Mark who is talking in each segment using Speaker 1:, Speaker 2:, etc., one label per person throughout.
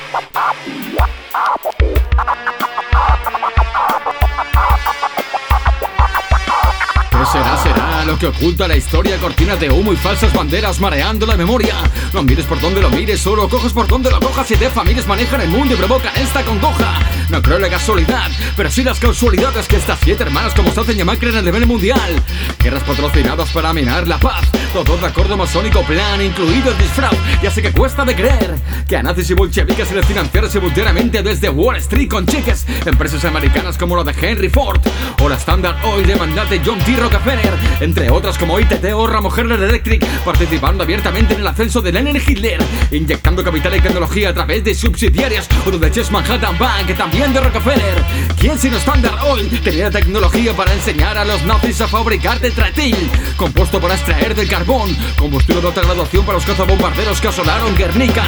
Speaker 1: Será lo que oculta la historia, cortinas de humo y falsas banderas mareando la memoria. No mires por donde lo mires, solo cojas por donde lo cojas. 7 familias manejan el mundo y provocan esta congoja. No creo en la casualidad, pero sí las causalidades que estas 7 hermanas como se hacen llamar creen a nivel mundial. Guerras patrocinadas para minar la paz, todo de acuerdo masónico plan, incluido el disfraz. Ya sé que cuesta de creer que a nazis y bolcheviques se les financiaron simultáneamente desde Wall Street con cheques. Empresas americanas como la de Henry Ford o la Standard Oil de mandate John D. Rockefeller, entre otras como ITT o Ramo General Electric, participando abiertamente en el ascenso de Lenin Hitler, inyectando capital y tecnología a través de subsidiarias o del Chase Manhattan Bank, también de Rockefeller. ¿Quién sino Standard Oil tenía tecnología para enseñar a los nazis a fabricar tetraetil, compuesto para extraer del carbón, combustible de alta graduación para los cazabombarderos que asolaron Guernica?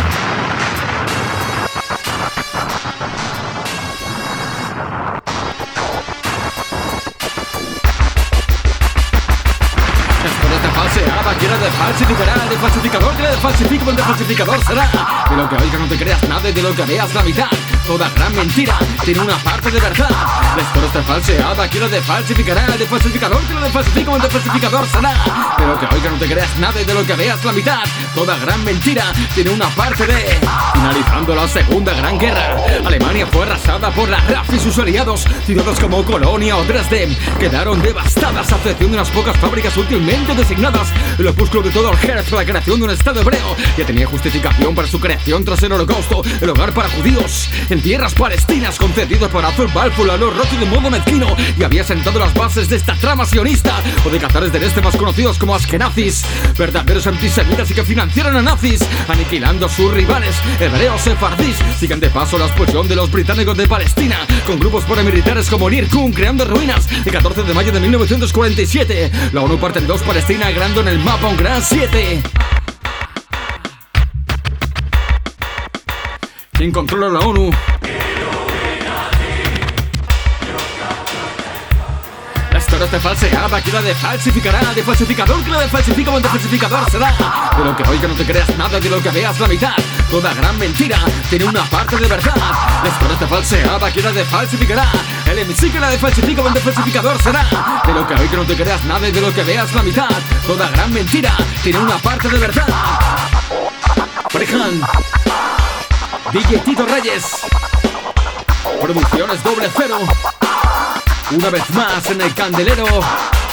Speaker 1: Quiera de falsificará, de falsificador, quiera de falsifico, de falsificador será. De lo que oigas no te creas nada y de lo que veas la mitad. Toda gran mentira tiene una parte de verdad. La historia está falseada, quiera de falsificará, de falsificador, quiera de falsifico, de falsificador será. De lo que oigas no te creas nada y de lo que veas la mitad. Toda gran mentira tiene una parte de... Finalizando la Segunda Gran Guerra, Alemania fue arrasada por la RAF y sus aliados. Ciudades como Colonia o Dresden quedaron devastadas, a excepción de unas pocas fábricas útilmente designadas. El opúsculo de todo el Herz para la creación de un Estado hebreo ya tenía justificación para su creación tras el Holocausto, el hogar para judíos en tierras palestinas concedido por Arthur Balfour a los Rothschild de modo mezquino, y había sentado las bases de esta trama sionista o de catares del este más conocidos como askenazis, verdaderos antisemitas y que financiaron a nazis, aniquilando a sus rivales hebreos sefardís. Siguen de paso la expulsión de los británicos de Palestina con grupos paramilitares como el Irgun, creando ruinas. El 14 de mayo de 1947 la ONU parte en dos Palestina, creando en el mapa un gran 7. ¿Quién controla la ONU? La historia está falseada, que la de falsificará, de falsificador, que la de falsifico, de falsificador será. De lo que oiga no te creas nada, de lo que veas la mitad. Toda gran mentira tiene una parte de verdad. La historia está falseada, que la de falsificará. El hemiciclo la de falsifico, de falsificador será. De lo que oiga no te creas nada y de lo que veas la mitad. Toda gran mentira tiene una parte de verdad. Frejan, DJ Tito Reyes, Producciones Doble Cero. Una vez más en el candelero.